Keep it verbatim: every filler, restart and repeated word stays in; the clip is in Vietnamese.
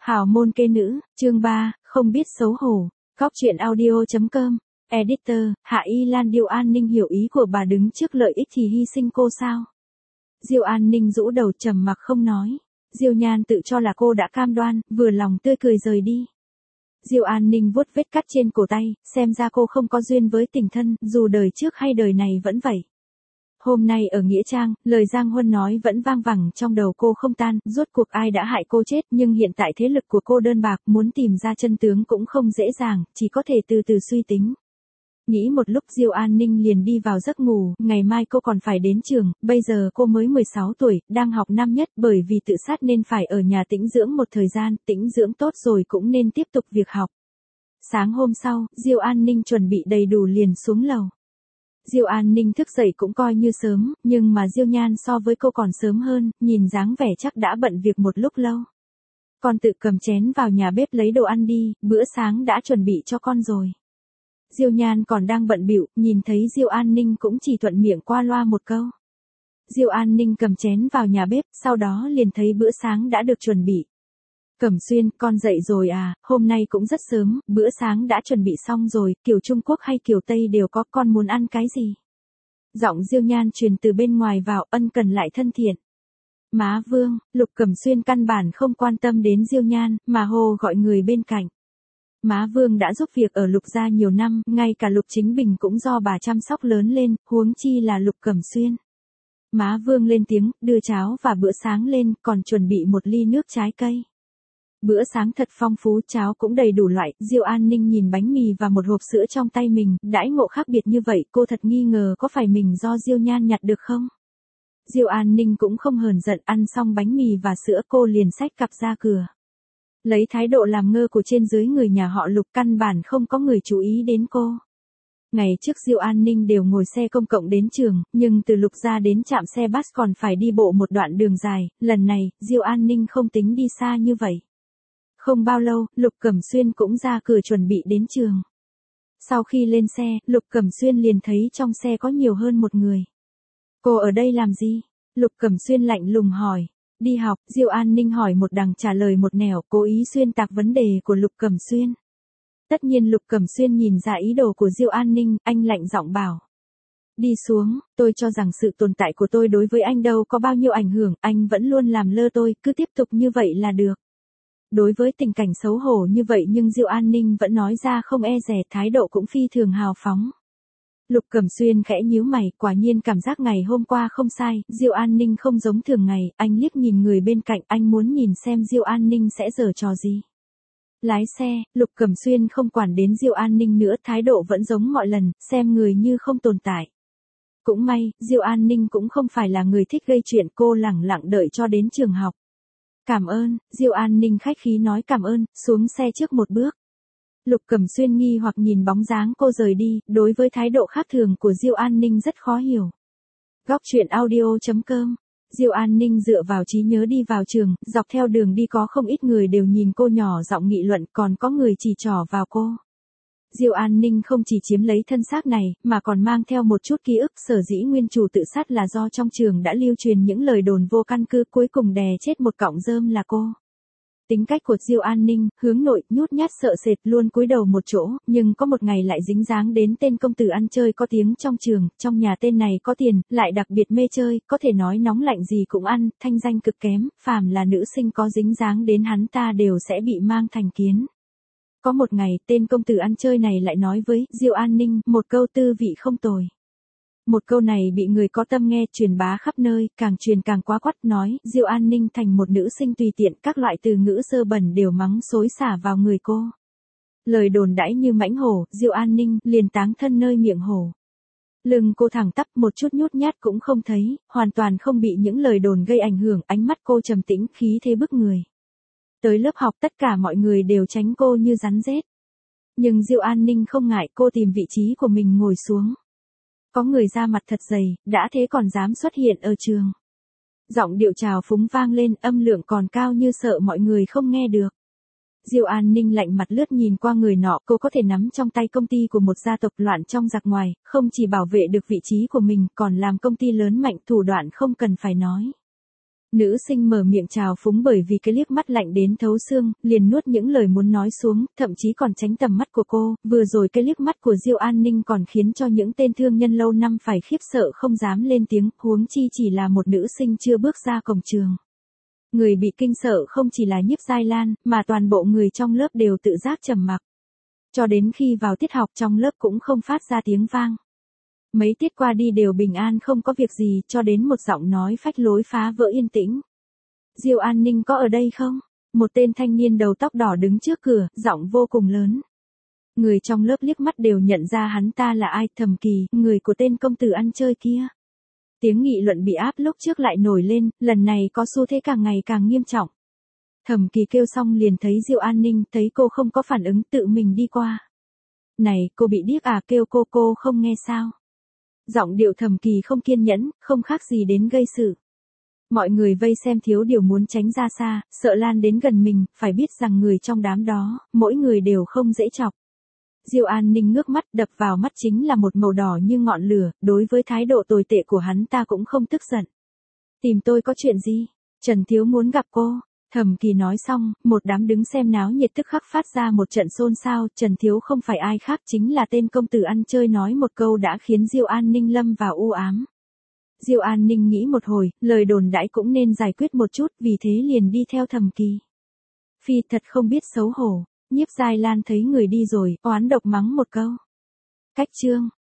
Hào môn kê nữ, chương ba, không biết xấu hổ. Góc truyện audio chấm com. Editor, Hạ Y Lan. Diêu An Ninh hiểu ý của bà, đứng trước lợi ích thì hy sinh cô sao? Diêu An Ninh rũ đầu trầm mặc không nói. Diêu Nhan tự cho là cô đã cam đoan, vừa lòng tươi cười rời đi. Diêu An Ninh vuốt vết cắt trên cổ tay, xem ra cô không có duyên với tình thân, dù đời trước hay đời này vẫn vậy. Hôm nay ở Nghĩa Trang, lời Giang Huân nói vẫn vang vẳng trong đầu cô không tan, rốt cuộc ai đã hại cô chết, nhưng hiện tại thế lực của cô đơn bạc, muốn tìm ra chân tướng cũng không dễ dàng, chỉ có thể từ từ suy tính. Nghĩ một lúc Diêu An Ninh liền đi vào giấc ngủ, ngày mai cô còn phải đến trường, bây giờ cô mới mười sáu tuổi, đang học năm nhất, bởi vì tự sát nên phải ở nhà tĩnh dưỡng một thời gian, tĩnh dưỡng tốt rồi cũng nên tiếp tục việc học. Sáng hôm sau, Diêu An Ninh chuẩn bị đầy đủ liền xuống lầu. Diêu An Ninh thức dậy cũng coi như sớm, nhưng mà Diêu Nhan so với cô còn sớm hơn, nhìn dáng vẻ chắc đã bận việc một lúc lâu. Con tự cầm chén vào nhà bếp lấy đồ ăn đi, bữa sáng đã chuẩn bị cho con rồi. Diêu Nhan còn đang bận bịu, nhìn thấy Diêu An Ninh cũng chỉ thuận miệng qua loa một câu. Diêu An Ninh cầm chén vào nhà bếp, sau đó liền thấy bữa sáng đã được chuẩn bị. Cẩm Xuyên, con dậy rồi à, hôm nay cũng rất sớm, bữa sáng đã chuẩn bị xong rồi, kiểu Trung Quốc hay kiểu Tây đều có, con muốn ăn cái gì? Giọng Diêu Nhan truyền từ bên ngoài vào, ân cần lại thân thiện. Má Vương, Lục Cẩm Xuyên căn bản không quan tâm đến Diêu Nhan, mà hô gọi người bên cạnh. Má Vương đã giúp việc ở Lục gia nhiều năm, ngay cả Lục Chính Bình cũng do bà chăm sóc lớn lên, huống chi là Lục Cẩm Xuyên. Má Vương lên tiếng, đưa cháo và bữa sáng lên, còn chuẩn bị một ly nước trái cây. Bữa sáng thật phong phú, cháo cũng đầy đủ loại. Diêu An Ninh nhìn bánh mì và một hộp sữa trong tay mình, đãi ngộ khác biệt như vậy, cô thật nghi ngờ có phải mình do Diêu Nhan nhặt được không? Diêu An Ninh cũng không hờn giận, ăn xong bánh mì và sữa cô liền xách cặp ra cửa. Lấy thái độ làm ngơ của trên dưới người nhà họ Lục, căn bản không có người chú ý đến cô. Ngày trước Diêu An Ninh đều ngồi xe công cộng đến trường, nhưng từ Lục gia đến trạm xe bus còn phải đi bộ một đoạn đường dài, lần này, Diêu An Ninh không tính đi xa như vậy. Không bao lâu, Lục Cẩm Xuyên cũng ra cửa chuẩn bị đến trường. Sau khi lên xe, Lục Cẩm Xuyên liền thấy trong xe có nhiều hơn một người. Cô ở đây làm gì? Lục Cẩm Xuyên lạnh lùng hỏi. Đi học. Diêu An Ninh hỏi một đằng trả lời một nẻo, cố ý xuyên tạc vấn đề của Lục Cẩm Xuyên. Tất nhiên Lục Cẩm Xuyên nhìn ra ý đồ của Diêu An Ninh, anh lạnh giọng bảo. Đi xuống, tôi cho rằng sự tồn tại của tôi đối với anh đâu có bao nhiêu ảnh hưởng, anh vẫn luôn làm lơ tôi, cứ tiếp tục như vậy là được. Đối với tình cảnh xấu hổ như vậy nhưng Diêu An Ninh vẫn nói ra không e dè, thái độ cũng phi thường hào phóng. Lục Cẩm Xuyên khẽ nhíu mày, quả nhiên cảm giác ngày hôm qua không sai, Diêu An Ninh không giống thường ngày, anh liếc nhìn người bên cạnh, anh muốn nhìn xem Diêu An Ninh sẽ giở trò gì. Lái xe, Lục Cẩm Xuyên không quản đến Diêu An Ninh nữa, thái độ vẫn giống mọi lần, xem người như không tồn tại. Cũng may, Diêu An Ninh cũng không phải là người thích gây chuyện, cô lẳng lặng đợi cho đến trường học. Cảm ơn, Diêu An Ninh khách khí nói cảm ơn, xuống xe trước một bước. Lục Cẩm Xuyên nghi hoặc nhìn bóng dáng cô rời đi, đối với thái độ khác thường của Diêu An Ninh rất khó hiểu. Góc truyện audio chấm com. Diêu An Ninh dựa vào trí nhớ đi vào trường, dọc theo đường đi có không ít người đều nhìn cô nhỏ giọng nghị luận, còn có người chỉ trỏ vào cô. Diêu An Ninh không chỉ chiếm lấy thân xác này, mà còn mang theo một chút ký ức, sở dĩ nguyên chủ tự sát là do trong trường đã lưu truyền những lời đồn vô căn cứ, cuối cùng đè chết một cọng rơm là cô. Tính cách của Diêu An Ninh, hướng nội, nhút nhát sợ sệt, luôn cúi đầu một chỗ, nhưng có một ngày lại dính dáng đến tên công tử ăn chơi có tiếng trong trường, trong nhà tên này có tiền, lại đặc biệt mê chơi, có thể nói nóng lạnh gì cũng ăn, thanh danh cực kém, phàm là nữ sinh có dính dáng đến hắn ta đều sẽ bị mang thành kiến. Có một ngày, tên công tử ăn chơi này lại nói với Diêu An Ninh một câu tư vị không tồi. Một câu này bị người có tâm nghe truyền bá khắp nơi, càng truyền càng quá quắt, nói Diêu An Ninh thành một nữ sinh tùy tiện, các loại từ ngữ dơ bẩn đều mắng xối xả vào người cô. Lời đồn đãi như mãnh hổ, Diêu An Ninh liền táng thân nơi miệng hổ. Lưng cô thẳng tắp, một chút nhút nhát cũng không thấy, hoàn toàn không bị những lời đồn gây ảnh hưởng, ánh mắt cô trầm tĩnh, khí thế bức người. Tới lớp học tất cả mọi người đều tránh cô như rắn rết. Nhưng Diêu An Ninh không ngại, cô tìm vị trí của mình ngồi xuống. Có người ra mặt thật dày, đã thế còn dám xuất hiện ở trường. Giọng điệu trào phúng vang lên, âm lượng còn cao như sợ mọi người không nghe được. Diêu An Ninh lạnh mặt lướt nhìn qua người nọ, cô có thể nắm trong tay công ty của một gia tộc loạn trong giặc ngoài, không chỉ bảo vệ được vị trí của mình, còn làm công ty lớn mạnh, thủ đoạn không cần phải nói. Nữ sinh mở miệng chào phúng bởi vì cái liếc mắt lạnh đến thấu xương, liền nuốt những lời muốn nói xuống, thậm chí còn tránh tầm mắt của cô, vừa rồi cái liếc mắt của Diêu An Ninh còn khiến cho những tên thương nhân lâu năm phải khiếp sợ không dám lên tiếng, huống chi chỉ là một nữ sinh chưa bước ra cổng trường. Người bị kinh sợ không chỉ là Nhiếp Giai Lan, mà toàn bộ người trong lớp đều tự giác trầm mặc. Cho đến khi vào tiết học trong lớp cũng không phát ra tiếng vang. Mấy tiết qua đi đều bình an không có việc gì, cho đến một giọng nói phách lối phá vỡ yên tĩnh. Diêu An Ninh có ở đây không? Một tên thanh niên đầu tóc đỏ đứng trước cửa, giọng vô cùng lớn. Người trong lớp liếc mắt đều nhận ra hắn ta là ai, Thẩm Kỳ, người của tên công tử ăn chơi kia. Tiếng nghị luận bị áp lúc trước lại nổi lên, lần này có xu thế càng ngày càng nghiêm trọng. Thẩm Kỳ kêu xong liền thấy Diêu An Ninh, thấy cô không có phản ứng tự mình đi qua. Này, cô bị điếc à, kêu cô cô không nghe sao? Giọng điệu Thẩm Kỳ không kiên nhẫn, không khác gì đến gây sự. Mọi người vây xem thiếu điều muốn tránh ra xa, sợ lan đến gần mình, phải biết rằng người trong đám đó, mỗi người đều không dễ chọc. Diêu An Ninh ngước mắt, đập vào mắt chính là một màu đỏ như ngọn lửa, đối với thái độ tồi tệ của hắn ta cũng không tức giận. Tìm tôi có chuyện gì? Trần Thiếu muốn gặp cô. Thẩm Kỳ nói xong, một đám đứng xem náo nhiệt tức khắc phát ra một trận xôn xao, Trần Thiếu không phải ai khác chính là tên công tử ăn chơi nói một câu đã khiến Diêu An Ninh lâm vào u ám. Diêu An Ninh nghĩ một hồi, lời đồn đãi cũng nên giải quyết một chút, vì thế liền đi theo Thẩm Kỳ. Phi thật không biết xấu hổ. Nhiếp Giai Lan thấy người đi rồi, oán độc mắng một câu. Cách chương.